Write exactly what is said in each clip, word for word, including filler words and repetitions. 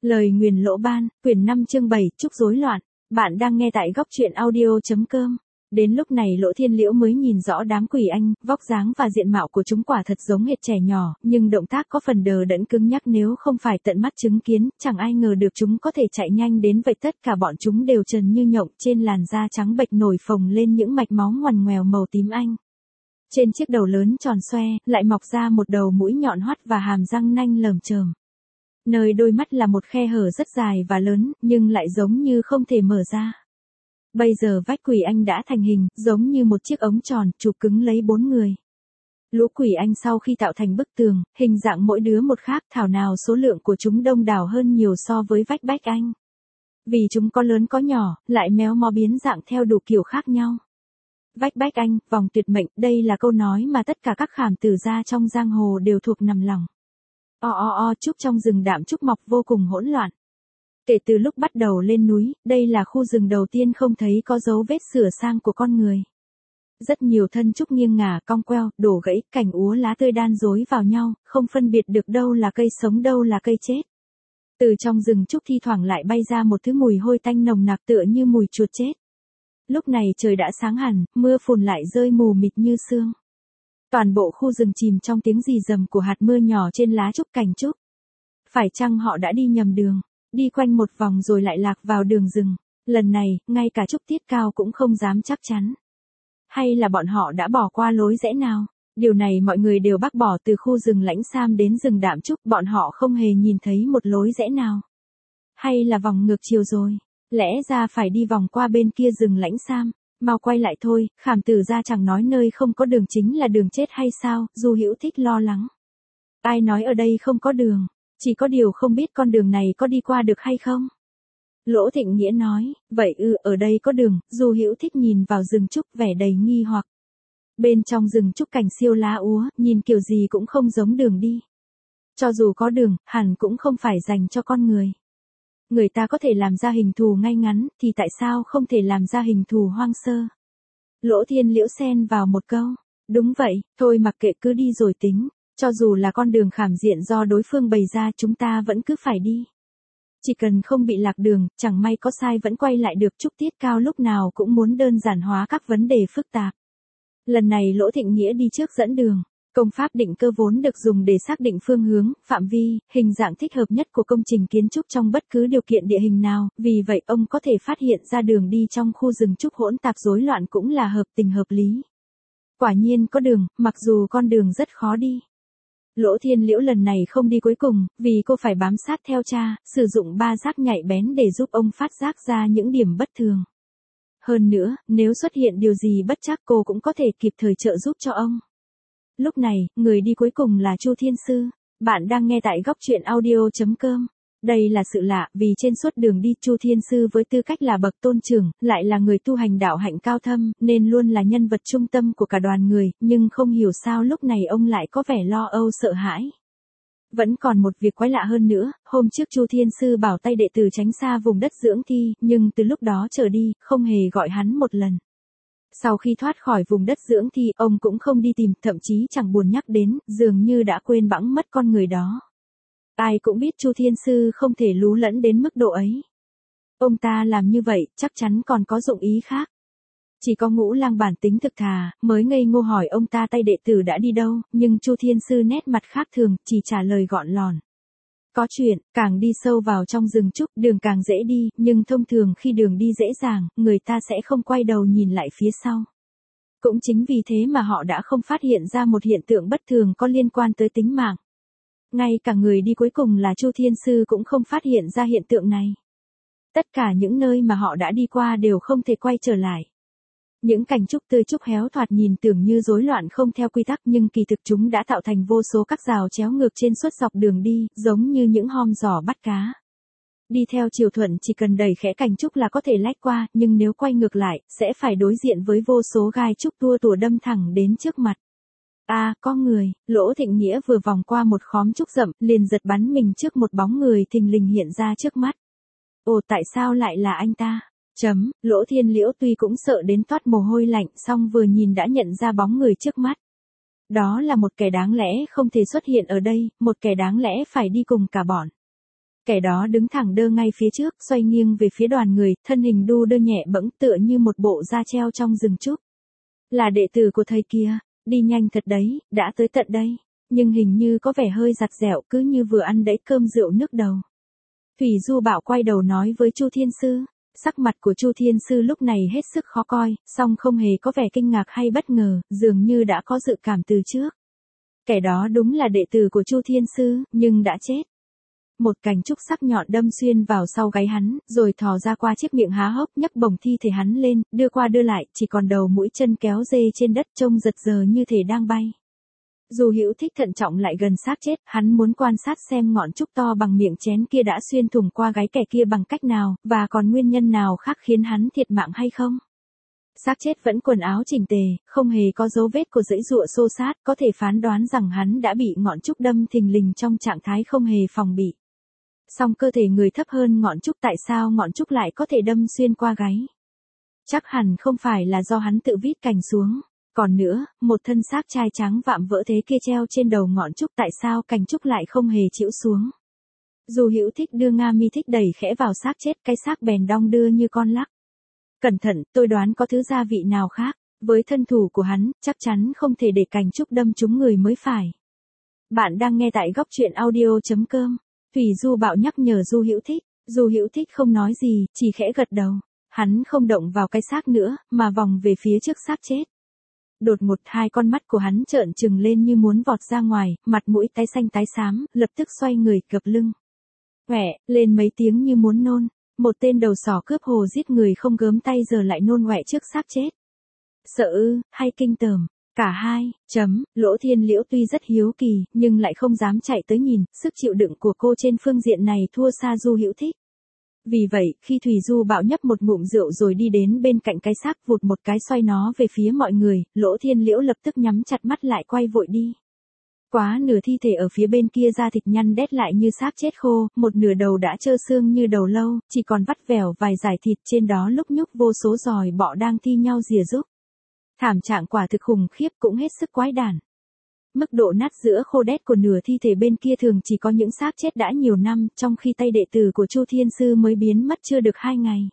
Lời nguyền lỗ ban, quyển năm chương bảy, Trúc rối loạn. Bạn đang nghe tại góc truyện audio.com. Đến lúc này Lỗ Thiên Liễu mới nhìn rõ đám quỷ anh, vóc dáng và diện mạo của chúng quả thật giống hệt trẻ nhỏ, nhưng động tác có phần đờ đẫn cứng nhắc, nếu không phải tận mắt chứng kiến, chẳng ai ngờ được chúng có thể chạy nhanh đến vậy. Tất cả bọn chúng đều trần như nhộng, trên làn da trắng bệch nổi phồng lên những mạch máu ngoằn ngoèo màu tím anh. Trên chiếc đầu lớn tròn xoe, lại mọc ra một đầu mũi nhọn hoắt và hàm răng nanh lởm chởm. Nơi đôi mắt là một khe hở rất dài và lớn, nhưng lại giống như không thể mở ra. Bây giờ vách quỷ anh đã thành hình, giống như một chiếc ống tròn, chụp cứng lấy bốn người. Lũ quỷ anh sau khi tạo thành bức tường, hình dạng mỗi đứa một khác, thảo nào số lượng của chúng đông đảo hơn nhiều so với vách bách anh. Vì chúng có lớn có nhỏ, lại méo mó biến dạng theo đủ kiểu khác nhau. Vách bách anh, vòng tuyệt mệnh, đây là câu nói mà tất cả các khảm tử gia trong giang hồ đều thuộc nằm lòng. O o o trúc trong rừng đạm trúc mọc vô cùng hỗn loạn. Kể từ lúc bắt đầu lên núi, đây là khu rừng đầu tiên không thấy có dấu vết sửa sang của con người. Rất nhiều thân trúc nghiêng ngả, cong queo, đổ gãy, cành úa lá tươi đan rối vào nhau, không phân biệt được đâu là cây sống đâu là cây chết. Từ trong rừng trúc thi thoảng lại bay ra một thứ mùi hôi tanh nồng nặc tựa như mùi chuột chết. Lúc này trời đã sáng hẳn, mưa phùn lại rơi mù mịt như sương. Toàn bộ khu rừng chìm trong tiếng rì rầm của hạt mưa nhỏ trên lá trúc cành trúc. Phải chăng họ đã đi nhầm đường, đi quanh một vòng rồi lại lạc vào đường rừng? Lần này, ngay cả Trúc Tiết Cao cũng không dám chắc chắn. Hay là bọn họ đã bỏ qua lối rẽ nào? Điều này mọi người đều bác bỏ. Từ khu rừng Lãnh Sam đến rừng Đạm Trúc, bọn họ không hề nhìn thấy một lối rẽ nào. Hay là vòng ngược chiều rồi? Lẽ ra phải đi vòng qua bên kia rừng Lãnh Sam. Mau quay lại thôi, khảm tử gia chẳng nói nơi không có đường chính là đường chết hay sao? Du Hữu Thích lo lắng. Ai nói ở đây không có đường, chỉ có điều không biết con đường này có đi qua được hay không? Lỗ Thịnh Nghĩa nói, vậy ư, ở đây có đường. Du Hữu Thích nhìn vào rừng trúc vẻ đầy nghi hoặc. Bên trong rừng trúc cành siêu lá úa, nhìn kiểu gì cũng không giống đường đi. Cho dù có đường, hẳn cũng không phải dành cho con người. Người ta có thể làm ra hình thù ngay ngắn, thì tại sao không thể làm ra hình thù hoang sơ? Lỗ Thiên Liễu xen vào một câu. Đúng vậy, thôi mặc kệ, cứ đi rồi tính. Cho dù là con đường khảm diện do đối phương bày ra, chúng ta vẫn cứ phải đi. Chỉ cần không bị lạc đường, chẳng may có sai vẫn quay lại được. Trúc Tiết Cao lúc nào cũng muốn đơn giản hóa các vấn đề phức tạp. Lần này Lỗ Thịnh Nghĩa đi trước dẫn đường. Công pháp định cơ vốn được dùng để xác định phương hướng, phạm vi, hình dạng thích hợp nhất của công trình kiến trúc trong bất cứ điều kiện địa hình nào, vì vậy ông có thể phát hiện ra đường đi trong khu rừng trúc hỗn tạp rối loạn cũng là hợp tình hợp lý. Quả nhiên có đường, mặc dù con đường rất khó đi. Lỗ Thiên Liễu lần này không đi cuối cùng, vì cô phải bám sát theo cha, sử dụng ba giác nhạy bén để giúp ông phát giác ra những điểm bất thường. Hơn nữa, nếu xuất hiện điều gì bất trắc cô cũng có thể kịp thời trợ giúp cho ông. Lúc này, người đi cuối cùng là Chu Thiên Sư. Bạn đang nghe tại góc truyện audio.com. Đây là sự lạ, vì trên suốt đường đi Chu Thiên Sư với tư cách là bậc tôn trưởng, lại là người tu hành đạo hạnh cao thâm, nên luôn là nhân vật trung tâm của cả đoàn người, nhưng không hiểu sao lúc này ông lại có vẻ lo âu sợ hãi. Vẫn còn một việc quái lạ hơn nữa, hôm trước Chu Thiên Sư bảo tay đệ tử tránh xa vùng đất dưỡng thi, nhưng từ lúc đó trở đi, không hề gọi hắn một lần. Sau khi thoát khỏi vùng đất dưỡng thi, ông cũng không đi tìm, thậm chí chẳng buồn nhắc đến, dường như đã quên bẵng mất con người đó. Ai cũng biết Chu Thiên Sư không thể lú lẫn đến mức độ ấy. Ông ta làm như vậy, chắc chắn còn có dụng ý khác. Chỉ có Ngũ Lang bản tính thực thà, mới ngây ngô hỏi ông ta tay đệ tử đã đi đâu, nhưng Chu Thiên Sư nét mặt khác thường, chỉ trả lời gọn lòn. Có chuyện, càng đi sâu vào trong rừng trúc, đường càng dễ đi, nhưng thông thường khi đường đi dễ dàng, người ta sẽ không quay đầu nhìn lại phía sau. Cũng chính vì thế mà họ đã không phát hiện ra một hiện tượng bất thường có liên quan tới tính mạng. Ngay cả người đi cuối cùng là Chu Thiên Sư cũng không phát hiện ra hiện tượng này. Tất cả những nơi mà họ đã đi qua đều không thể quay trở lại. Những cành trúc tươi trúc héo thoạt nhìn tưởng như rối loạn không theo quy tắc, nhưng kỳ thực chúng đã tạo thành vô số các rào chéo ngược trên suốt dọc đường đi, giống như những hom giỏ bắt cá. Đi theo chiều thuận chỉ cần đẩy khẽ cành trúc là có thể lách qua, nhưng nếu quay ngược lại, sẽ phải đối diện với vô số gai trúc tua tủa đâm thẳng đến trước mặt. À, có người. Lỗ Thịnh Nghĩa vừa vòng qua một khóm trúc rậm, liền giật bắn mình trước một bóng người thình lình hiện ra trước mắt. Ồ, tại sao lại là anh ta? Chấm, Lỗ Thiên Liễu tuy cũng sợ đến toát mồ hôi lạnh, song vừa nhìn đã nhận ra bóng người trước mắt. Đó là một kẻ đáng lẽ không thể xuất hiện ở đây, một kẻ đáng lẽ phải đi cùng cả bọn. Kẻ đó đứng thẳng đơ ngay phía trước, xoay nghiêng về phía đoàn người, thân hình đu đưa nhẹ bẫng tựa như một bộ da treo trong rừng trúc. Là đệ tử của thầy kia, đi nhanh thật đấy, đã tới tận đây, nhưng hình như có vẻ hơi giặt dẻo, cứ như vừa ăn đẫy cơm rượu nước đầu. Thủy Du Bảo quay đầu nói với Chu Thiên Sư, sắc mặt của Chu Thiên Sư lúc này hết sức khó coi, song không hề có vẻ kinh ngạc hay bất ngờ, dường như đã có dự cảm từ trước. Kẻ đó đúng là đệ tử của Chu Thiên Sư, nhưng đã chết. Một cành trúc sắc nhọn đâm xuyên vào sau gáy hắn, rồi thò ra qua chiếc miệng há hốc, nhấc bổng thi thể hắn lên, đưa qua đưa lại, chỉ còn đầu mũi chân kéo dê trên đất trông giật giờ như thể đang bay. Du Hữu Thích thận trọng lại gần xác chết, hắn muốn quan sát xem ngọn trúc to bằng miệng chén kia đã xuyên thủng qua gáy kẻ kia bằng cách nào, và còn nguyên nhân nào khác khiến hắn thiệt mạng hay không. Xác chết vẫn quần áo chỉnh tề, không hề có dấu vết của giãy giụa xô xát, có thể phán đoán rằng hắn đã bị ngọn trúc đâm thình lình trong trạng thái không hề phòng bị. Song cơ thể người thấp hơn ngọn trúc, tại sao ngọn trúc lại có thể đâm xuyên qua gáy? Chắc hẳn không phải là do hắn tự vít cành xuống. Còn nữa, một thân xác trai trắng vạm vỡ thế kia treo trên đầu ngọn trúc, tại sao cành trúc lại không hề chĩu xuống? Du Hữu Thích đưa Nga Mi Thích đẩy khẽ vào xác chết, cái xác bèn đong đưa như con lắc. Cẩn thận, tôi đoán có thứ gia vị nào khác, với thân thủ của hắn, chắc chắn không thể để cành trúc đâm trúng người mới phải. Bạn đang nghe tại góc truyện audio chấm com. Thủy Du Bảo nhắc nhở Du Hữu Thích, Du Hữu Thích không nói gì, chỉ khẽ gật đầu. Hắn không động vào cái xác nữa, mà vòng về phía trước xác chết. Đột ngột hai con mắt của hắn trợn trừng lên như muốn vọt ra ngoài, mặt mũi tái xanh tái xám, lập tức xoay người gập lưng. Quẹ, lên mấy tiếng như muốn nôn, một tên đầu sỏ cướp hồ giết người không gớm tay giờ lại nôn quẹ trước xác chết. Sợ ư, hay kinh tởm, cả hai, chấm, Lỗ Thiên Liễu tuy rất hiếu kỳ, nhưng lại không dám chạy tới nhìn, sức chịu đựng của cô trên phương diện này thua xa Du Hữu Thích. Vì vậy, khi Thủy Du Bảo nhấp một ngụm rượu rồi đi đến bên cạnh cái xác, vụt một cái xoay nó về phía mọi người, Lỗ Thiên Liễu lập tức nhắm chặt mắt lại quay vội đi. Quá nửa thi thể ở phía bên kia da thịt nhăn đét lại như xác chết khô, một nửa đầu đã trơ xương như đầu lâu, chỉ còn vắt vẻo vài dải thịt, trên đó lúc nhúc vô số giòi bọ đang thi nhau rỉa rúc. Thảm trạng quả thực khủng khiếp, cũng hết sức quái đản. Mức độ nát giữa khô đét của nửa thi thể bên kia thường chỉ có những xác chết đã nhiều năm, trong khi tay đệ tử của Chu Thiên Sư mới biến mất chưa được hai ngày.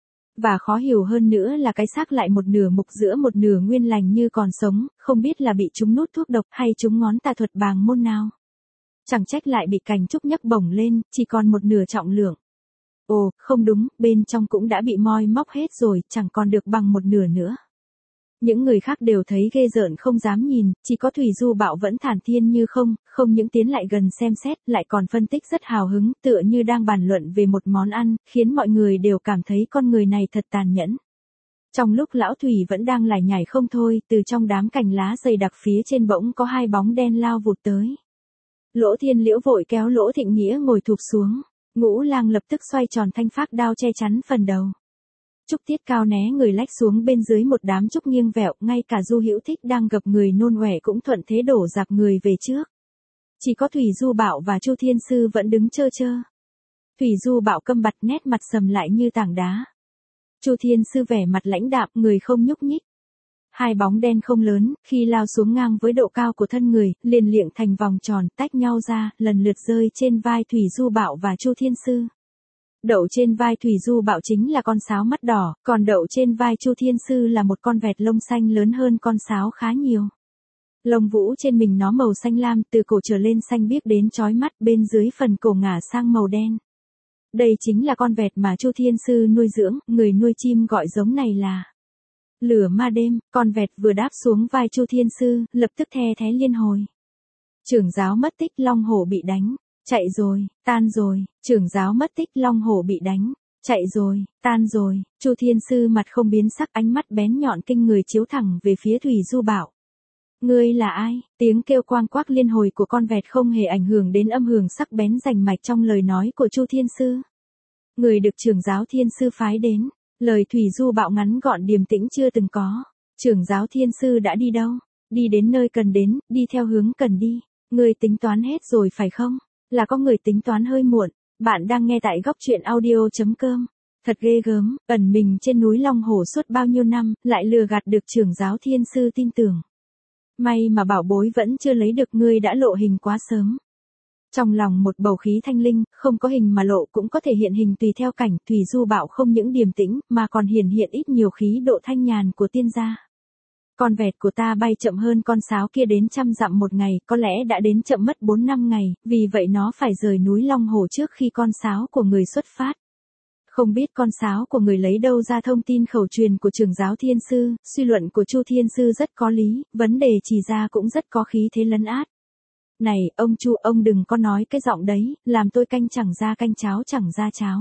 Và khó hiểu hơn nữa là cái xác lại một nửa mục giữa một nửa nguyên lành như còn sống, không biết là bị chúng nút thuốc độc hay chúng ngón tà thuật bàng môn nào. Chẳng trách lại bị cành trúc nhấc bổng lên, chỉ còn một nửa trọng lượng. Ồ, không đúng, bên trong cũng đã bị moi móc hết rồi, chẳng còn được bằng một nửa nữa. Những người khác đều thấy ghê rợn không dám nhìn, chỉ có Thủy Du Bảo vẫn thản nhiên như không, không những tiến lại gần xem xét, lại còn phân tích rất hào hứng, tựa như đang bàn luận về một món ăn, khiến mọi người đều cảm thấy con người này thật tàn nhẫn. Trong lúc lão Thủy vẫn đang lải nhải không thôi, từ trong đám cành lá dày đặc phía trên bỗng có hai bóng đen lao vụt tới. Lỗ Thiên Liễu vội kéo Lỗ Thịnh Nghĩa ngồi thụp xuống, Ngũ Lang lập tức xoay tròn thanh phác đao che chắn phần đầu. Trúc Tiết Cao né người lách xuống bên dưới một đám trúc nghiêng vẹo, ngay cả Du Hữu Thích đang gập người nôn ọe cũng thuận thế đổ dạp người về trước. Chỉ có Thủy Du Bảo và Chu Thiên Sư vẫn đứng chơ chơ. Thủy Du Bảo câm bặt, nét mặt sầm lại như tảng đá. Chu Thiên Sư vẻ mặt lãnh đạm, người không nhúc nhích. Hai bóng đen không lớn, khi lao xuống ngang với độ cao của thân người, liền liệng thành vòng tròn, tách nhau ra, lần lượt rơi trên vai Thủy Du Bảo và Chu Thiên Sư. Đậu trên vai Thủy Du Bảo chính là con sáo mắt đỏ, còn đậu trên vai Chu Thiên Sư là một con vẹt lông xanh lớn hơn con sáo khá nhiều. Lông vũ trên mình nó màu xanh lam, từ cổ trở lên xanh biếc đến chói mắt, bên dưới phần cổ ngả sang màu đen. Đây chính là con vẹt mà Chu Thiên Sư nuôi dưỡng, người nuôi chim gọi giống này là Lửa Ma Đêm. Con vẹt vừa đáp xuống vai Chu Thiên Sư, lập tức the thé liên hồi. Trưởng giáo mất tích, Long Hổ bị đánh. Chạy rồi, tan rồi, trưởng giáo mất tích, Long Hổ bị đánh. Chạy rồi, tan rồi, Chu Thiên Sư mặt không biến sắc, ánh mắt bén nhọn kinh người chiếu thẳng về phía Thủy Du Bảo. Ngươi là ai? Tiếng kêu quang quác liên hồi của con vẹt không hề ảnh hưởng đến âm hưởng sắc bén rành mạch trong lời nói của Chu Thiên Sư. Người được trưởng giáo Thiên Sư phái đến. Lời Thủy Du Bảo ngắn gọn điềm tĩnh chưa từng có. Trưởng giáo Thiên Sư đã đi đâu? Đi đến nơi cần đến, đi theo hướng cần đi. Ngươi tính toán hết rồi phải không? Là có người tính toán hơi muộn. Bạn đang nghe tại góc truyện audio chấm com. Thật ghê gớm, ẩn mình trên núi Long Hổ suốt bao nhiêu năm, lại lừa gạt được trưởng giáo Thiên Sư tin tưởng. May mà bảo bối vẫn chưa lấy được, ngươi đã lộ hình quá sớm. Trong lòng một bầu khí thanh linh, không có hình mà lộ cũng có thể hiện hình tùy theo cảnh, Thủy Du Bạo không những điềm tĩnh, mà còn hiển hiện ít nhiều khí độ thanh nhàn của tiên gia. Con vẹt của ta bay chậm hơn con sáo kia đến trăm dặm một ngày, có lẽ đã đến chậm mất bốn năm ngày, vì vậy nó phải rời núi Long Hồ trước khi con sáo của người xuất phát. Không biết con sáo của người lấy đâu ra thông tin khẩu truyền của trưởng giáo Thiên Sư, suy luận của Chu Thiên Sư rất có lý, vấn đề chỉ ra cũng rất có khí thế lấn át. Này, ông Chu, ông đừng có nói cái giọng đấy, làm tôi canh chẳng ra canh cháo chẳng ra cháo.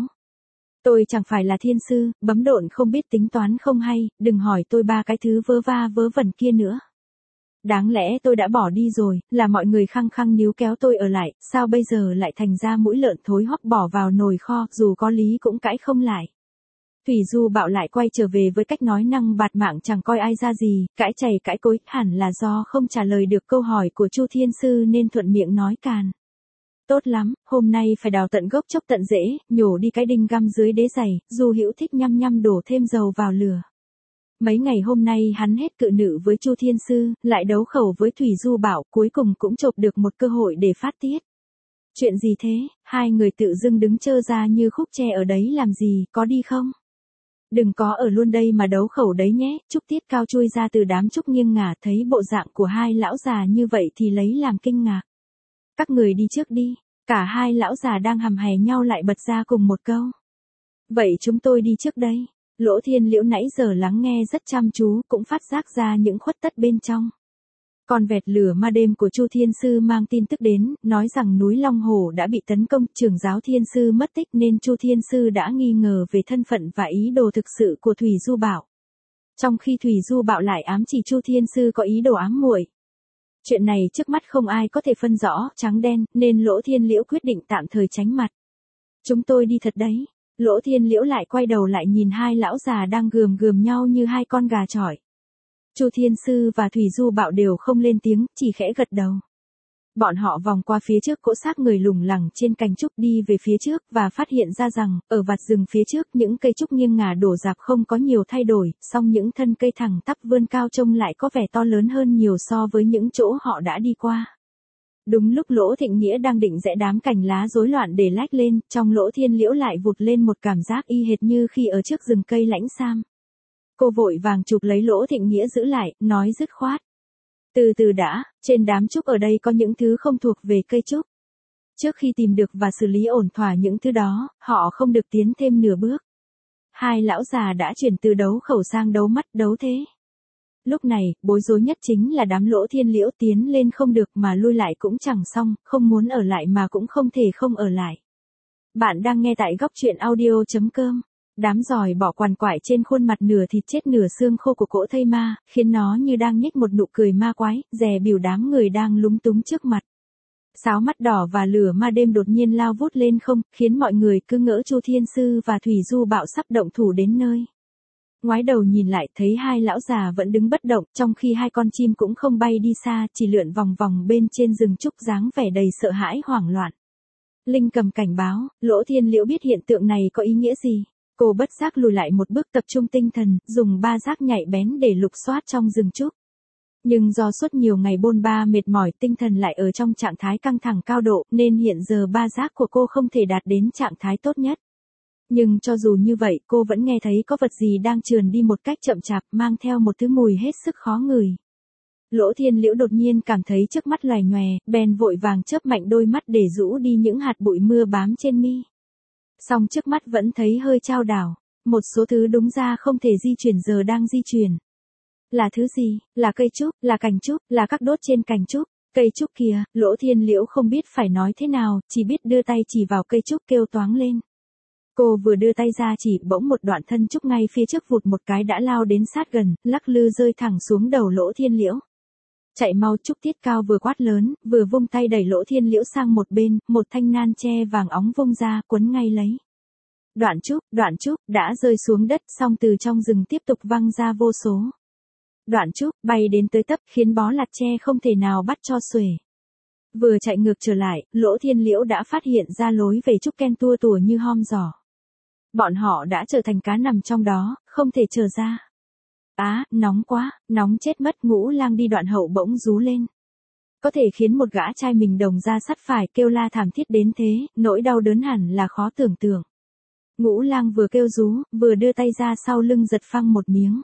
Tôi chẳng phải là thiên sư, bấm độn không biết tính toán không hay, đừng hỏi tôi ba cái thứ vớ va vớ vẩn kia nữa. Đáng lẽ tôi đã bỏ đi rồi, là mọi người khăng khăng níu kéo tôi ở lại, sao bây giờ lại thành ra mũi lợn thối hoắc bỏ vào nồi kho, dù có lý cũng cãi không lại. Thủy Du Bạo lại quay trở về với cách nói năng bạt mạng chẳng coi ai ra gì, cãi chày cãi cối, hẳn là do không trả lời được câu hỏi của Chu Thiên Sư nên thuận miệng nói càn. Tốt lắm, hôm nay phải đào tận gốc chốc tận rễ, nhổ đi cái đinh găm dưới đế giày, Du Hữu thích nhăm nhăm đổ thêm dầu vào lửa. Mấy ngày hôm nay hắn hết cự nữ với Chu Thiên Sư, lại đấu khẩu với Thủy Du Bạo, cuối cùng cũng chộp được một cơ hội để phát tiết. Chuyện gì thế, hai người tự dưng đứng trơ ra như khúc tre ở đấy làm gì, có đi không? Đừng có ở luôn đây mà đấu khẩu đấy nhé, Trúc Tiết Cao chui ra từ đám trúc nghiêng ngả thấy bộ dạng của hai lão già như vậy thì lấy làm kinh ngạc. Các người đi trước đi, cả hai lão già đang hầm hè nhau lại bật ra cùng một câu. Vậy chúng tôi đi trước đây. Lỗ Thiên Liễu nãy giờ lắng nghe rất chăm chú cũng phát giác ra những khuất tất bên trong. Con vẹt lửa ma đêm của Chu Thiên Sư mang tin tức đến, nói rằng núi Long Hồ đã bị tấn công, trưởng giáo Thiên Sư mất tích nên Chu Thiên Sư đã nghi ngờ về thân phận và ý đồ thực sự của Thủy Du Bạo. Trong khi Thủy Du Bạo lại ám chỉ Chu Thiên Sư có ý đồ ám muội. Chuyện này trước mắt không ai có thể phân rõ trắng đen, nên Lỗ Thiên Liễu quyết định tạm thời tránh mặt. Chúng tôi đi thật đấy. Lỗ Thiên Liễu lại quay đầu lại nhìn hai lão già đang gườm gườm nhau như hai con gà chọi. Chu Thiên Sư và Thủy Du Bạo đều không lên tiếng, chỉ khẽ gật đầu. Bọn họ vòng qua phía trước cỗ xác người lủng lẳng trên cành trúc đi về phía trước và phát hiện ra rằng, ở vạt rừng phía trước những cây trúc nghiêng ngả đổ rạp không có nhiều thay đổi, song những thân cây thẳng tắp vươn cao trông lại có vẻ to lớn hơn nhiều so với những chỗ họ đã đi qua. Đúng lúc Lỗ Thịnh Nghĩa đang định rẽ đám cành lá rối loạn để lách lên, trong Lỗ Thiên Liễu lại vụt lên một cảm giác y hệt như khi ở trước rừng cây lãnh sam. Cô vội vàng chụp lấy Lỗ Thịnh Nghĩa giữ lại, nói dứt khoát. Từ từ đã, trên đám trúc ở đây có những thứ không thuộc về cây trúc. Trước khi tìm được và xử lý ổn thỏa những thứ đó, họ không được tiến thêm nửa bước. Hai lão già đã chuyển từ đấu khẩu sang đấu mắt đấu thế. Lúc này, bối rối nhất chính là đám Lỗ Thiên Liễu tiến lên không được mà lui lại cũng chẳng xong, không muốn ở lại mà cũng không thể không ở lại. Bạn đang nghe tại góc truyện audio chấm com. Đám giòi bỏ quằn quại trên khuôn mặt nửa thịt chết nửa xương khô của cỗ thây ma, khiến nó như đang nhếch một nụ cười ma quái, dè bỉu đám người đang lúng túng trước mặt. Sáo mắt đỏ và lửa ma đêm đột nhiên lao vút lên không, khiến mọi người cứ ngỡ Chu Thiên Sư và Thủy Du Bạo sắp động thủ đến nơi. Ngoái đầu nhìn lại thấy hai lão già vẫn đứng bất động, trong khi hai con chim cũng không bay đi xa, chỉ lượn vòng vòng bên trên rừng trúc dáng vẻ đầy sợ hãi hoảng loạn. Linh cầm cảnh báo, Lỗ Thiên Liễu biết hiện tượng này có ý nghĩa gì. Cô bất giác lùi lại một bước tập trung tinh thần, dùng ba giác nhạy bén để lục soát trong rừng trúc. Nhưng do suốt nhiều ngày bôn ba mệt mỏi, tinh thần lại ở trong trạng thái căng thẳng cao độ, nên hiện giờ ba giác của cô không thể đạt đến trạng thái tốt nhất. Nhưng cho dù như vậy, cô vẫn nghe thấy có vật gì đang trườn đi một cách chậm chạp, mang theo một thứ mùi hết sức khó ngửi. Lỗ Thiên Liễu đột nhiên cảm thấy trước mắt loài nhòe, bèn vội vàng chớp mạnh đôi mắt để rũ đi những hạt bụi mưa bám trên mi. Song trước mắt vẫn thấy hơi chao đảo, một số thứ đúng ra không thể di chuyển giờ đang di chuyển. Là thứ gì? Là cây trúc, là cành trúc, là các đốt trên cành trúc. Cây trúc kìa, Lỗ Thiên Liễu không biết phải nói thế nào, chỉ biết đưa tay chỉ vào cây trúc kêu toáng lên. Cô vừa đưa tay ra chỉ, bỗng một đoạn thân trúc ngay phía trước vụt một cái đã lao đến sát gần, lắc lư rơi thẳng xuống đầu Lỗ Thiên Liễu. Chạy mau, Trúc Tiết Cao vừa quát lớn, vừa vung tay đẩy Lỗ Thiên Liễu sang một bên, một thanh nan tre vàng óng vung ra, quấn ngay lấy. Đoạn trúc, đoạn trúc, đã rơi xuống đất, xong từ trong rừng tiếp tục văng ra vô số. Đoạn trúc, bay đến tới tấp, khiến bó lạt tre không thể nào bắt cho xuể. Vừa chạy ngược trở lại, Lỗ Thiên Liễu đã phát hiện ra lối về trúc ken tua tủa như hom giỏ. Bọn họ đã trở thành cá nằm trong đó, không thể trở ra. Á, à, nóng quá, nóng chết mất, Ngũ Lang đi đoạn hậu bỗng rú lên. có thể khiến một gã trai mình đồng ra sắt phải kêu la thảm thiết đến thế, nỗi đau đớn hẳn là khó tưởng tượng. Ngũ Lang vừa kêu rú, vừa đưa tay ra sau lưng giật phăng một miếng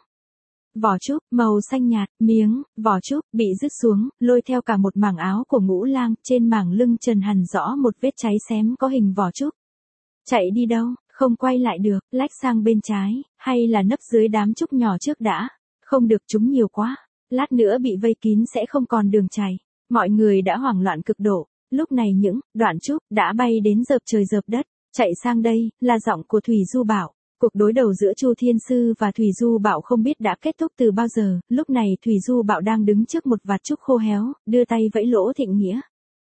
vỏ trúc, màu xanh nhạt, miếng, vỏ trúc, bị rứt xuống, lôi theo cả một mảng áo của Ngũ Lang, trên mảng lưng trần hằn rõ một vết cháy xém có hình vỏ trúc. Chạy đi đâu, không quay lại được, lách sang bên trái, hay là nấp dưới đám trúc nhỏ trước đã, không được chúng nhiều quá, lát nữa bị vây kín sẽ không còn đường chạy. Mọi người đã hoảng loạn cực độ, lúc này những đoạn trúc đã bay đến dợp trời dợp đất, chạy sang đây, là giọng của Thủy Du Bảo. Cuộc đối đầu giữa Chu Thiên Sư và Thủy Du Bảo không biết đã kết thúc từ bao giờ, lúc này Thủy Du Bảo đang đứng trước một vạt trúc khô héo, đưa tay vẫy Lỗ Thịnh Nghĩa.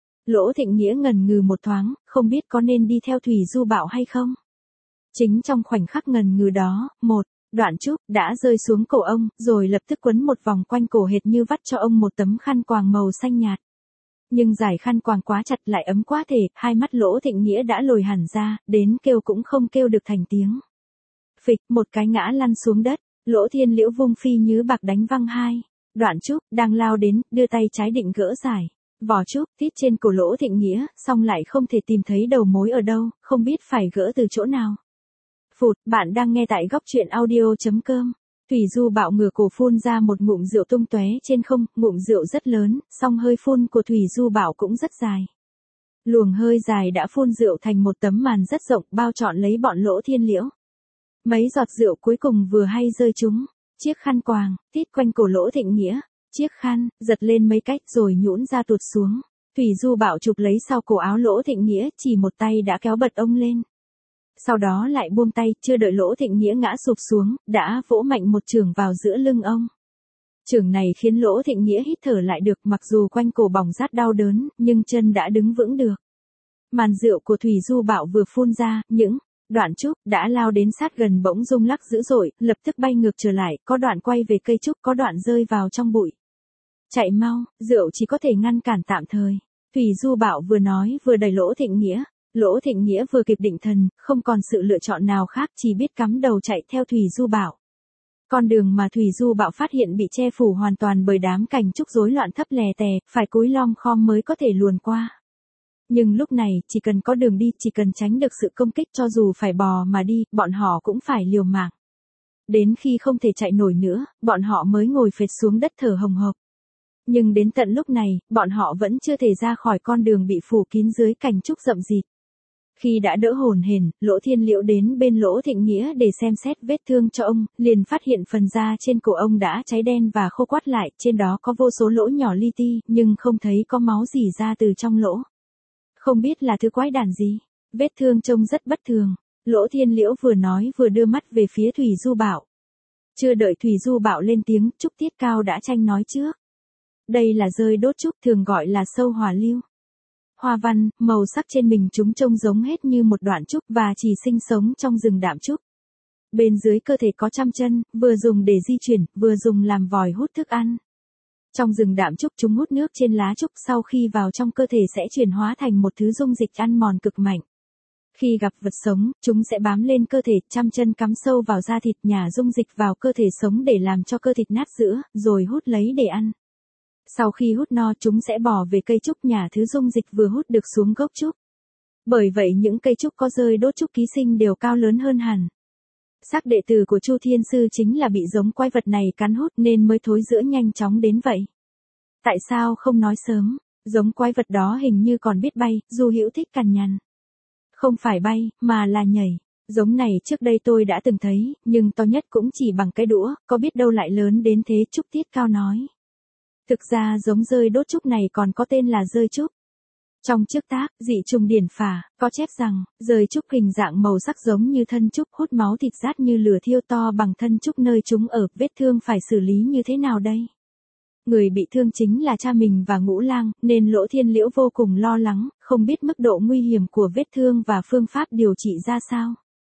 Lỗ Thịnh Nghĩa ngần ngừ một thoáng, không biết có nên đi theo Thủy Du Bảo hay không. Chính trong khoảnh khắc ngần ngừ đó, một đoạn trúc đã rơi xuống cổ ông, rồi lập tức quấn một vòng quanh cổ hệt như vắt cho ông một tấm khăn quàng màu xanh nhạt. Nhưng giải khăn quàng quá chặt lại ấm quá thể, hai mắt Lỗ Thịnh Nghĩa đã lồi hẳn ra, đến kêu cũng không kêu được thành tiếng. Phịch, một cái ngã lăn xuống đất, Lỗ Thiên Liễu vung phi như bạc đánh văng hai đoạn trúc, đang lao đến, đưa tay trái định gỡ giải vỏ trúc, tít trên cổ Lỗ Thịnh Nghĩa, xong lại không thể tìm thấy đầu mối ở đâu, không biết phải gỡ từ chỗ nào. Phụt, bạn đang nghe tại góc truyện audio.com. Thủy Du Bảo ngửa cổ phun ra một ngụm rượu tung tóe trên không, ngụm rượu rất lớn, song hơi phun của Thủy Du Bảo cũng rất dài. Luồng hơi dài đã phun rượu thành một tấm màn rất rộng, bao trọn lấy bọn Lỗ Thiên Liễu. Mấy giọt rượu cuối cùng vừa hay rơi trúng chiếc khăn quàng, tít quanh cổ Lỗ Thịnh Nghĩa, chiếc khăn giật lên mấy cách rồi nhũn ra tuột xuống. Thủy Du Bảo chụp lấy sau cổ áo Lỗ Thịnh Nghĩa, chỉ một tay đã kéo bật ông lên. Sau đó lại buông tay, chưa đợi Lỗ Thịnh Nghĩa ngã sụp xuống, đã vỗ mạnh một chưởng vào giữa lưng ông. Chưởng này khiến Lỗ Thịnh Nghĩa hít thở lại được, mặc dù quanh cổ bỏng rát đau đớn, nhưng chân đã đứng vững được. Màn rượu của Thủy Du Bảo vừa phun ra, những đoạn trúc đã lao đến sát gần bỗng rung lắc dữ dội, lập tức bay ngược trở lại, có đoạn quay về cây trúc, có đoạn rơi vào trong bụi. Chạy mau, rượu chỉ có thể ngăn cản tạm thời. Thủy Du Bảo vừa nói vừa đẩy Lỗ Thịnh Nghĩa. Lỗ Thịnh Nghĩa vừa kịp định thần, không còn sự lựa chọn nào khác, chỉ biết cắm đầu chạy theo Thủy Du Bảo. Con đường mà Thủy Du Bảo phát hiện bị che phủ hoàn toàn bởi đám cành trúc rối loạn thấp lè tè, phải cúi lom khom mới có thể luồn qua. Nhưng lúc này, chỉ cần có đường đi, chỉ cần tránh được sự công kích, cho dù phải bò mà đi, bọn họ cũng phải liều mạng. Đến khi không thể chạy nổi nữa, bọn họ mới ngồi phệt xuống đất thở hồng hộc. Nhưng đến tận lúc này, bọn họ vẫn chưa thể ra khỏi con đường bị phủ kín dưới cành trúc rậm rịt. Khi đã đỡ hổn hển, Lỗ Thiên Liễu đến bên Lỗ Thịnh Nghĩa để xem xét vết thương cho ông, liền phát hiện phần da trên cổ ông đã cháy đen và khô quắt lại, trên đó có vô số lỗ nhỏ li ti, nhưng không thấy có máu gì ra từ trong lỗ. Không biết là thứ quái đản gì, vết thương trông rất bất thường. Lỗ Thiên Liễu vừa nói vừa đưa mắt về phía Thủy Du Bảo. Chưa đợi Thủy Du Bảo lên tiếng, Trúc Tiết Cao đã tranh nói trước. Đây là rơi đốt trúc, thường gọi là sâu hỏa lưu. Hoa văn, màu sắc trên mình chúng trông giống hết như một đoạn trúc và chỉ sinh sống trong rừng đạm trúc. Bên dưới cơ thể có trăm chân, vừa dùng để di chuyển, vừa dùng làm vòi hút thức ăn. Trong rừng đạm trúc chúng hút nước trên lá trúc, sau khi vào trong cơ thể sẽ chuyển hóa thành một thứ dung dịch ăn mòn cực mạnh. Khi gặp vật sống, chúng sẽ bám lên cơ thể, trăm chân cắm sâu vào da thịt, nhả dung dịch vào cơ thể sống để làm cho cơ thịt nát giữa, rồi hút lấy để ăn. Sau khi hút no, chúng sẽ bỏ về cây trúc, nhả thứ dung dịch vừa hút được xuống gốc trúc. Bởi vậy những cây trúc có rơi đốt trúc ký sinh đều cao lớn hơn hẳn. Xác đệ tử của Chu Thiên Sư chính là bị giống quái vật này cắn hút nên mới thối rữa nhanh chóng đến vậy. Tại sao không nói sớm? Giống quái vật đó hình như còn biết bay, Du Hữu thích cằn nhằn. Không phải bay, mà là nhảy. Giống này trước đây tôi đã từng thấy, nhưng to nhất cũng chỉ bằng cái đũa, có biết đâu lại lớn đến thế, Trúc Tiết Cao nói. Thực ra giống rơi đốt trúc này còn có tên là rơi trúc. Trong trước tác, dị trùng điển phả, có chép rằng, rơi trúc hình dạng màu sắc giống như thân trúc, hút máu thịt rát như lửa thiêu, to bằng thân trúc, nơi chúng ở, vết thương phải xử lý như thế nào đây? Người bị thương chính là cha mình và Ngũ Lang, nên Lỗ Thiên Liễu vô cùng lo lắng, không biết mức độ nguy hiểm của vết thương và phương pháp điều trị ra sao.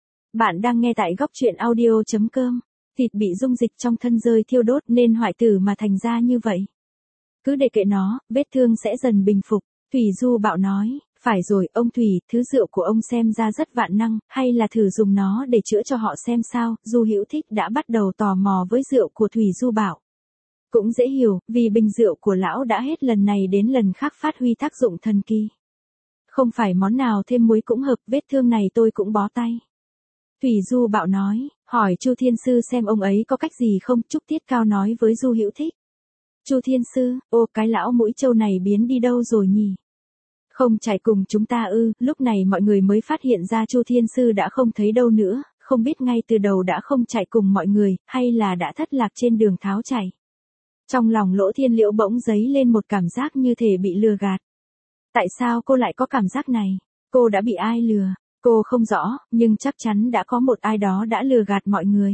Bạn đang nghe tại góc truyện audio.com. Thịt bị dung dịch trong thân rơi thiêu đốt nên hoại tử mà thành ra như vậy. Cứ để kệ nó, vết thương sẽ dần bình phục. Thủy Du Bảo nói, phải rồi, ông Thủy, thứ rượu của ông xem ra rất vạn năng, hay là thử dùng nó để chữa cho họ xem sao. Du Hữu Thích đã bắt đầu tò mò với rượu của Thủy Du Bảo. Cũng dễ hiểu, vì bình rượu của lão đã hết lần này đến lần khác phát huy tác dụng thần kỳ. Không phải món nào thêm muối cũng hợp, vết thương này tôi cũng bó tay. Thủy Du Bạo nói, hỏi Chu Thiên Sư xem ông ấy có cách gì không. Trúc Tiết Cao nói với Du Hữu Thích. Chu Thiên Sư, ô cái lão mũi trâu này biến đi đâu rồi nhỉ? Không chạy cùng chúng ta ư? Lúc này mọi người mới phát hiện ra Chu Thiên Sư đã không thấy đâu nữa, không biết ngay từ đầu đã không chạy cùng mọi người, hay là đã thất lạc trên đường tháo chạy. Trong lòng Lỗ Thiên Liễu bỗng dấy lên một cảm giác như thể bị lừa gạt. Tại sao cô lại có cảm giác này? Cô đã bị ai lừa? Cô không rõ, nhưng chắc chắn đã có một ai đó đã lừa gạt mọi người.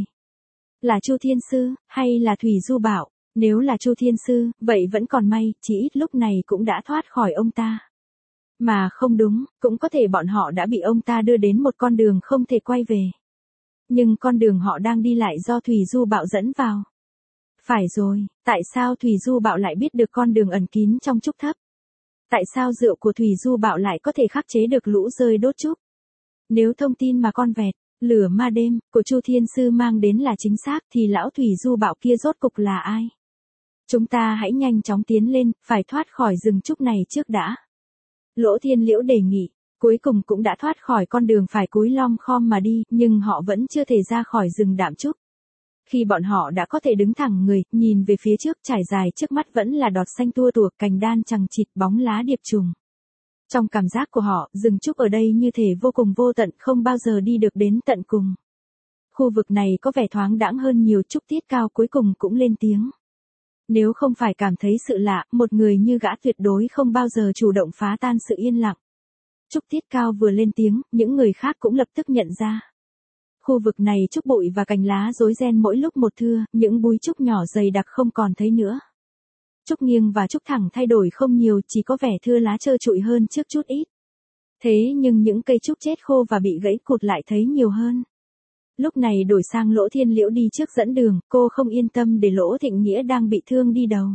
Là Chu Thiên Sư, hay là Thủy Du Bảo? Nếu là Chu Thiên Sư, vậy vẫn còn may, chỉ ít lúc này cũng đã thoát khỏi ông ta. Mà không đúng, cũng có thể bọn họ đã bị ông ta đưa đến một con đường không thể quay về. Nhưng con đường họ đang đi lại do Thủy Du Bạo dẫn vào. Phải rồi, tại sao Thủy Du Bạo lại biết được con đường ẩn kín trong trúc thấp? Tại sao rượu của Thủy Du Bạo lại có thể khắc chế được lũ rơi đốt trúc? Nếu thông tin mà con vẹt, lửa ma đêm, của Chu Thiên Sư mang đến là chính xác thì lão Thủy Du Bạo kia rốt cục là ai? Chúng ta hãy nhanh chóng tiến lên, phải thoát khỏi rừng trúc này trước đã. Lỗ Thiên Liễu đề nghị, cuối cùng cũng đã thoát khỏi con đường phải cúi lom khom mà đi, nhưng họ vẫn chưa thể ra khỏi rừng đạm trúc. Khi bọn họ đã có thể đứng thẳng người, nhìn về phía trước, trải dài trước mắt vẫn là đọt xanh tua tủa, cành đan chằng chịt, bóng lá điệp trùng. Trong cảm giác của họ, rừng trúc ở đây như thể vô cùng vô tận, không bao giờ đi được đến tận cùng. Khu vực này có vẻ thoáng đãng hơn nhiều. Trúc Tiết Cao cuối cùng cũng lên tiếng. Nếu không phải cảm thấy sự lạ, một người như gã tuyệt đối không bao giờ chủ động phá tan sự yên lặng. Trúc Tiết Cao vừa lên tiếng, những người khác cũng lập tức nhận ra. Khu vực này trúc bụi và cành lá rối ren mỗi lúc một thưa, những búi trúc nhỏ dày đặc không còn thấy nữa. Trúc nghiêng và trúc thẳng thay đổi không nhiều, chỉ có vẻ thưa lá trơ trụi hơn trước chút ít. Thế nhưng những cây trúc chết khô và bị gãy cụt lại thấy nhiều hơn. Lúc này đổi sang Lỗ Thiên Liễu đi trước dẫn đường, cô không yên tâm để Lỗ Thịnh Nghĩa đang bị thương đi đầu.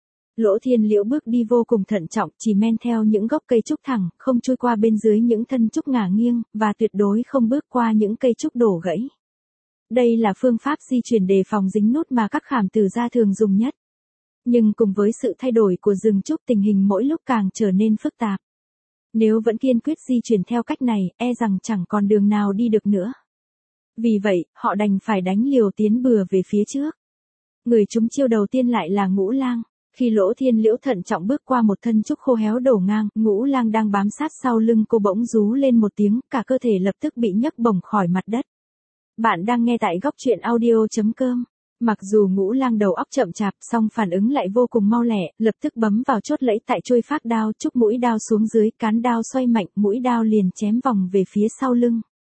Lỗ Thiên Liễu bước đi vô cùng thận trọng, chỉ men theo những gốc cây trúc thẳng, không chui qua bên dưới những thân trúc ngả nghiêng, và tuyệt đối không bước qua những cây trúc đổ gãy. Đây là phương pháp di chuyển đề phòng dính nút mà các khảm tử gia thường dùng nhất. Nhưng cùng với sự thay đổi của rừng trúc, tình hình mỗi lúc càng trở nên phức tạp. Nếu vẫn kiên quyết di chuyển theo cách này, e rằng chẳng còn đường nào đi được nữa. Vì vậy, họ đành phải đánh liều tiến bừa về phía trước. Người trúng chiêu đầu tiên lại là Ngũ Lang. Khi Lỗ Thiên Liễu thận trọng bước qua một thân trúc khô héo đổ ngang, Ngũ Lang đang bám sát sau lưng cô bỗng rú lên một tiếng, cả cơ thể lập tức bị nhấc bổng khỏi mặt đất. Bạn đang nghe tại góc truyện audio chấm com. Mặc dù Ngũ Lang đầu óc chậm chạp, song phản ứng lại vô cùng mau lẹ, lập tức bấm vào chốt lẫy tại chuôi phác đao, chúc mũi đao xuống dưới, cán đao xoay mạnh, mũi đao liền chém vòng về phía sau lưng.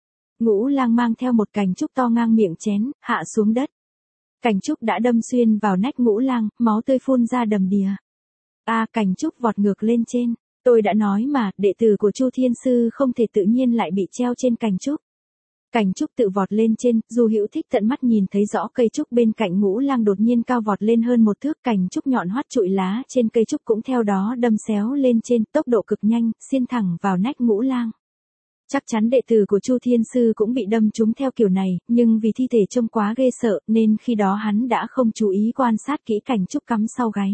Ngũ Lang mang theo một cành trúc to ngang miệng chén, hạ xuống đất. Cành trúc đã đâm xuyên vào nách Ngũ Lang, máu tươi phun ra đầm đìa. A, à, cành trúc vọt ngược lên trên. Tôi đã nói mà, đệ tử của Chu Thiên Sư không thể tự nhiên lại bị treo trên cành trúc. Cành trúc tự vọt lên trên, Du Hữu Thích tận mắt nhìn thấy rõ cây trúc bên cạnh Ngũ Lang đột nhiên cao vọt lên hơn một thước, cành trúc nhọn hoắt trụi lá trên cây trúc cũng theo đó đâm xéo lên trên, tốc độ cực nhanh, xiên thẳng vào nách Ngũ Lang. Chắc chắn đệ tử của Chu Thiên Sư cũng bị đâm trúng theo kiểu này, nhưng vì thi thể trông quá ghê sợ nên khi đó hắn đã không chú ý quan sát kỹ cành trúc cắm sau gáy.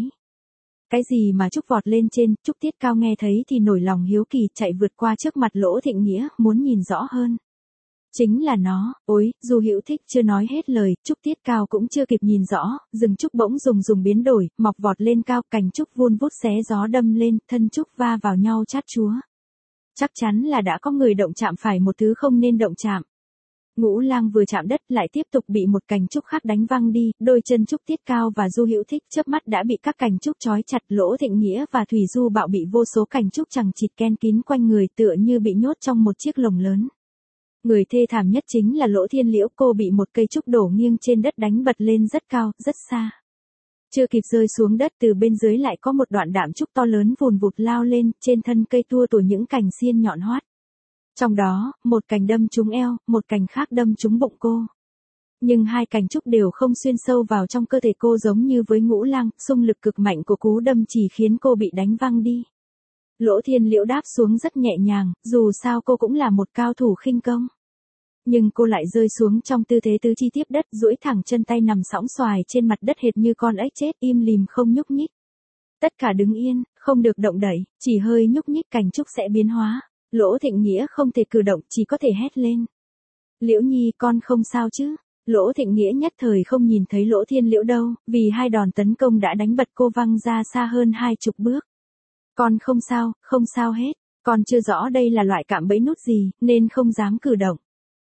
Cái gì mà trúc vọt lên trên? Trúc Tiết Cao nghe thấy thì nổi lòng hiếu kỳ, chạy vượt qua trước mặt Lỗ Thịnh Nghĩa, muốn nhìn rõ hơn. Chính là nó. Ôi, Du Hữu Thích chưa nói hết lời, Trúc Tiết Cao cũng chưa kịp nhìn rõ, rừng trúc bỗng rùng rùng biến đổi, mọc vọt lên cao, cành trúc vun vút xé gió đâm lên, thân trúc va vào nhau chát chúa. Chắc chắn là đã có người động chạm phải một thứ không nên động chạm. Ngũ Lang vừa chạm đất lại tiếp tục bị một cành trúc khác đánh văng đi, đôi chân Trúc Tiết Cao và Du Hữu Thích chớp mắt đã bị các cành trúc trói chặt. Lỗ Thịnh Nghĩa và Thủy Du Bạo bị vô số cành trúc chằng chịt ken kín quanh người, tựa như bị nhốt trong một chiếc lồng lớn. Người thê thảm nhất chính là Lỗ Thiên Liễu, cô bị một cây trúc đổ nghiêng trên đất đánh bật lên rất cao, rất xa. Chưa kịp rơi xuống đất, từ bên dưới lại có một đoạn đạm trúc to lớn vùn vụt lao lên, trên thân cây tua tủa những cành xiên nhọn hoắt. Trong đó, một cành đâm trúng eo, một cành khác đâm trúng bụng cô. Nhưng hai cành trúc đều không xuyên sâu vào trong cơ thể cô giống như với Ngũ Lang, xung lực cực mạnh của cú đâm chỉ khiến cô bị đánh văng đi. Lỗ Thiên Liễu đáp xuống rất nhẹ nhàng, dù sao cô cũng là một cao thủ khinh công. Nhưng cô lại rơi xuống trong tư thế tứ chi tiếp đất, duỗi thẳng chân tay nằm sõng xoài trên mặt đất hệt như con ếch chết, im lìm không nhúc nhích. Tất cả đứng yên, không được động đậy, chỉ hơi nhúc nhích cành trúc sẽ biến hóa. Lỗ Thịnh Nghĩa không thể cử động, chỉ có thể hét lên. Liễu Nhi, con không sao chứ? Lỗ Thịnh Nghĩa nhất thời không nhìn thấy Lỗ Thiên Liễu đâu, vì hai đòn tấn công đã đánh bật cô văng ra xa hơn hai chục bước. Con không sao, không sao hết, con chưa rõ đây là loại cạm bẫy nút gì, nên không dám cử động.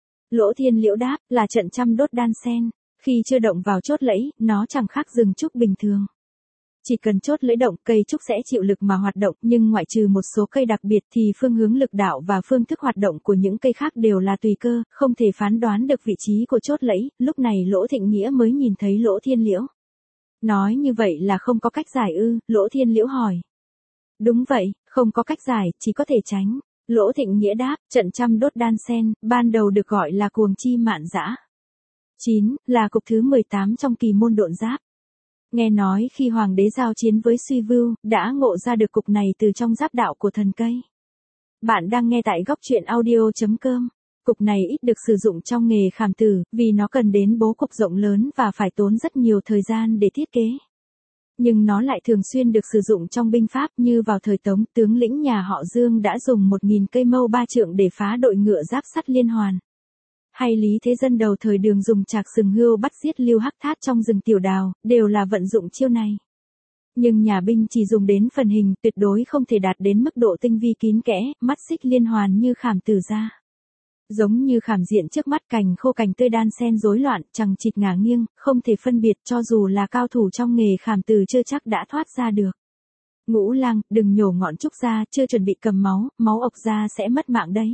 Lỗ Thiên Liễu đáp, là trận trăm đốt đan sen, khi chưa động vào chốt lẫy, nó chẳng khác rừng trúc bình thường. Chỉ cần chốt lẫy động, cây trúc sẽ chịu lực mà hoạt động, nhưng ngoại trừ một số cây đặc biệt thì phương hướng lực đạo và phương thức hoạt động của những cây khác đều là tùy cơ, không thể phán đoán được vị trí của chốt lẫy. Lúc này Lỗ Thịnh Nghĩa mới nhìn thấy Lỗ Thiên Liễu. Nói như vậy là không có cách giải ư? Lỗ Thiên Liễu hỏi. Đúng vậy, không có cách giải, chỉ có thể tránh. Lỗ Thịnh Nghĩa đáp, trận trăm đốt đan sen, ban đầu được gọi là cuồng chi mạn dã. chín. Là cục thứ mười tám trong kỳ môn độn giáp. Nghe nói khi hoàng đế giao chiến với Suy Vưu, đã ngộ ra được cục này từ trong giáp đạo của thần cây. Bạn đang nghe tại góc truyện audio chấm com. Cục này ít được sử dụng trong nghề khảm tử, vì nó cần đến bố cục rộng lớn và phải tốn rất nhiều thời gian để thiết kế. Nhưng nó lại thường xuyên được sử dụng trong binh pháp, như vào thời Tống, tướng lĩnh nhà họ Dương đã dùng một nghìn cây mâu ba trượng để phá đội ngựa giáp sắt liên hoàn. Hay Lý Thế Dân đầu thời Đường dùng chạc sừng hươu bắt giết Lưu Hắc Thát trong rừng Tiểu Đào, đều là vận dụng chiêu này. Nhưng nhà binh chỉ dùng đến phần hình, tuyệt đối không thể đạt đến mức độ tinh vi kín kẽ, mắt xích liên hoàn như khảm tử ra. Giống như khảm diện trước mắt, cành khô cành tươi đan xen rối loạn, chằng chịt ngả nghiêng, không thể phân biệt, cho dù là cao thủ trong nghề khảm tử chưa chắc đã thoát ra được. Ngũ Lang, đừng nhổ ngọn trúc ra, chưa chuẩn bị cầm máu, máu ộc ra sẽ mất mạng đấy.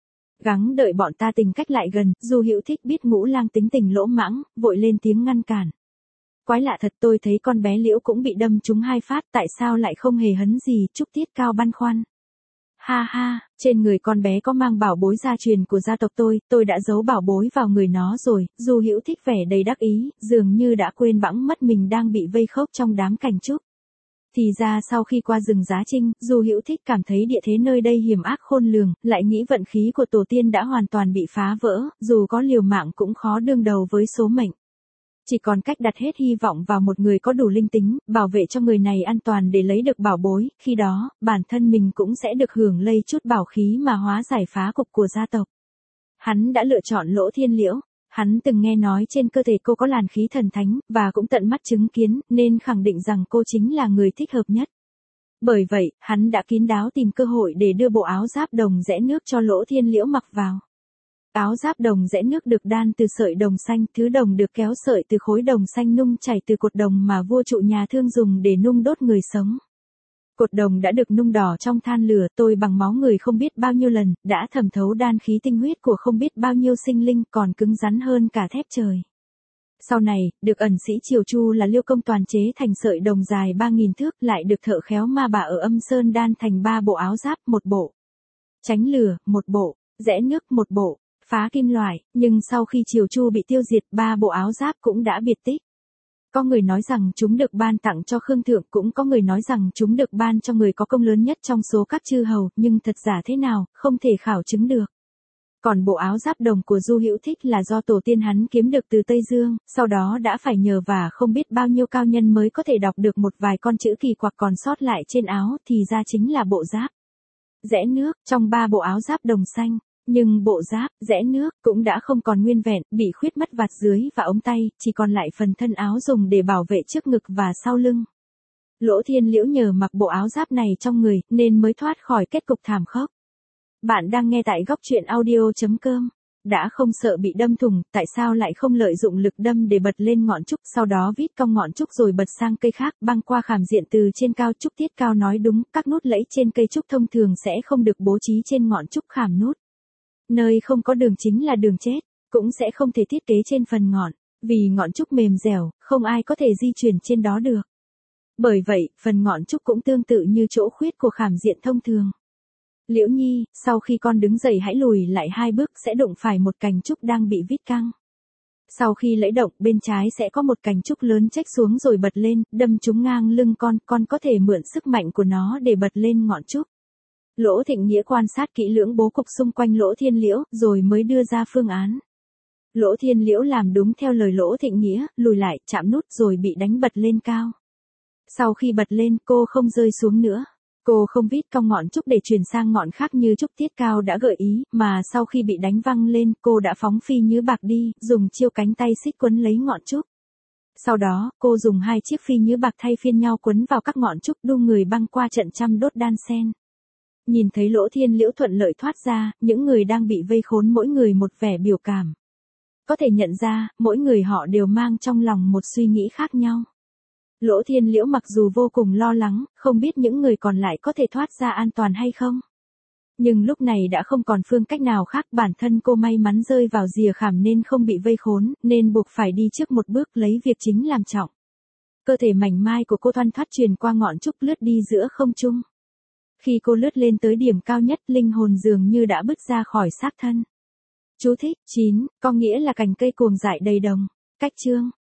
Gắng đợi bọn ta tình cách lại gần. Du Hữu Thích biết Ngũ Lang tính tình lỗ mãng, vội lên tiếng ngăn cản. Quái lạ thật, tôi thấy con bé Liễu cũng bị đâm trúng hai phát, tại sao lại không hề hấn gì? Trúc Tiết Cao băn khoăn. Ha ha, trên người con bé có mang bảo bối gia truyền của gia tộc tôi, tôi đã giấu bảo bối vào người nó rồi. Du Hữu Thích vẻ đầy đắc ý, dường như đã quên bẵng mất mình đang bị vây khốc trong đám cành trúc. Thì ra sau khi qua rừng Giá Trinh, Du Hữu Thích cảm thấy địa thế nơi đây hiểm ác khôn lường, lại nghĩ vận khí của tổ tiên đã hoàn toàn bị phá vỡ, dù có liều mạng cũng khó đương đầu với số mệnh. Chỉ còn cách đặt hết hy vọng vào một người có đủ linh tính, bảo vệ cho người này an toàn để lấy được bảo bối, khi đó, bản thân mình cũng sẽ được hưởng lây chút bảo khí mà hóa giải phá cục của gia tộc. Hắn đã lựa chọn Lỗ Thiên Liễu. Hắn từng nghe nói trên cơ thể cô có làn khí thần thánh, và cũng tận mắt chứng kiến, nên khẳng định rằng cô chính là người thích hợp nhất. Bởi vậy, hắn đã kín đáo tìm cơ hội để đưa bộ áo giáp đồng rẽ nước cho Lỗ Thiên Liễu mặc vào. Áo giáp đồng rẽ nước được đan từ sợi đồng xanh, thứ đồng được kéo sợi từ khối đồng xanh nung chảy từ cột đồng mà vua trụ nhà Thương dùng để nung đốt người sống. Cột đồng đã được nung đỏ trong than lửa, tôi bằng máu người không biết bao nhiêu lần, đã thẩm thấu đan khí tinh huyết của không biết bao nhiêu sinh linh, còn cứng rắn hơn cả thép trời. Sau này, được ẩn sĩ Triều Chu là Liêu Công toàn chế thành sợi đồng dài ba nghìn thước, lại được thợ khéo ma bà ở Âm Sơn đan thành ba bộ áo giáp, một bộ tránh lửa, một bộ rẽ nước, một bộ phá kim loại, nhưng sau khi Triều Chu bị tiêu diệt, ba bộ áo giáp cũng đã biệt tích. Có người nói rằng chúng được ban tặng cho Khương Thượng, cũng có người nói rằng chúng được ban cho người có công lớn nhất trong số các chư hầu, nhưng thật giả thế nào, không thể khảo chứng được. Còn bộ áo giáp đồng của Du Hữu Thích là do tổ tiên hắn kiếm được từ Tây Dương, sau đó đã phải nhờ và không biết bao nhiêu cao nhân mới có thể đọc được một vài con chữ kỳ quặc còn sót lại trên áo, thì ra chính là bộ giáp rẽ nước trong ba bộ áo giáp đồng xanh. Nhưng bộ giáp rẽ nước cũng đã không còn nguyên vẹn, bị khuyết mất vạt dưới và ống tay, chỉ còn lại phần thân áo dùng để bảo vệ trước ngực và sau lưng. Lỗ Thiên Liễu nhờ mặc bộ áo giáp này trong người, nên mới thoát khỏi kết cục thảm khốc. Bạn đang nghe tại góc truyện audio chấm com. Đã không sợ bị đâm thủng, tại sao lại không lợi dụng lực đâm để bật lên ngọn trúc, sau đó vít cong ngọn trúc rồi bật sang cây khác, băng qua khảm diện từ trên cao. Trúc Tiết Cao nói đúng, các nút lẫy trên cây trúc thông thường sẽ không được bố trí trên ngọn trúc khảm nút. Nơi không có đường chính là đường chết, cũng sẽ không thể thiết kế trên phần ngọn, vì ngọn trúc mềm dẻo, không ai có thể di chuyển trên đó được. Bởi vậy, phần ngọn trúc cũng tương tự như chỗ khuyết của khảm diện thông thường. Liễu Nhi, sau khi con đứng dậy hãy lùi lại hai bước, sẽ đụng phải một cành trúc đang bị vít căng. Sau khi lẫy động, bên trái sẽ có một cành trúc lớn chếch xuống rồi bật lên, đâm trúng ngang lưng con, con có thể mượn sức mạnh của nó để bật lên ngọn trúc. Lỗ Thịnh Nghĩa quan sát kỹ lưỡng bố cục xung quanh Lỗ Thiên Liễu, rồi mới đưa ra phương án. Lỗ Thiên Liễu làm đúng theo lời Lỗ Thịnh Nghĩa, lùi lại, chạm nút rồi bị đánh bật lên cao. Sau khi bật lên, cô không rơi xuống nữa. Cô không vít cong ngọn trúc để chuyển sang ngọn khác như trúc Tiết Cao đã gợi ý, mà sau khi bị đánh văng lên, cô đã phóng phi như bạc đi, dùng chiêu cánh tay xích quấn lấy ngọn trúc. Sau đó, cô dùng hai chiếc phi như bạc thay phiên nhau quấn vào các ngọn trúc, đu người băng qua trận trăm đốt đan sen. Nhìn thấy Lỗ Thiên Liễu thuận lợi thoát ra, những người đang bị vây khốn mỗi người một vẻ biểu cảm. Có thể nhận ra, mỗi người họ đều mang trong lòng một suy nghĩ khác nhau. Lỗ Thiên Liễu mặc dù vô cùng lo lắng, không biết những người còn lại có thể thoát ra an toàn hay không. Nhưng lúc này đã không còn phương cách nào khác, bản thân cô may mắn rơi vào rìa khảm nên không bị vây khốn, nên buộc phải đi trước một bước lấy việc chính làm trọng. Cơ thể mảnh mai của cô thoăn thoắt truyền qua ngọn trúc lướt đi giữa không trung. Khi cô lướt lên tới điểm cao nhất, linh hồn dường như đã bứt ra khỏi xác thân. Chú thích, chín, có nghĩa là cành cây cuồng dại đầy đồng. Cách chương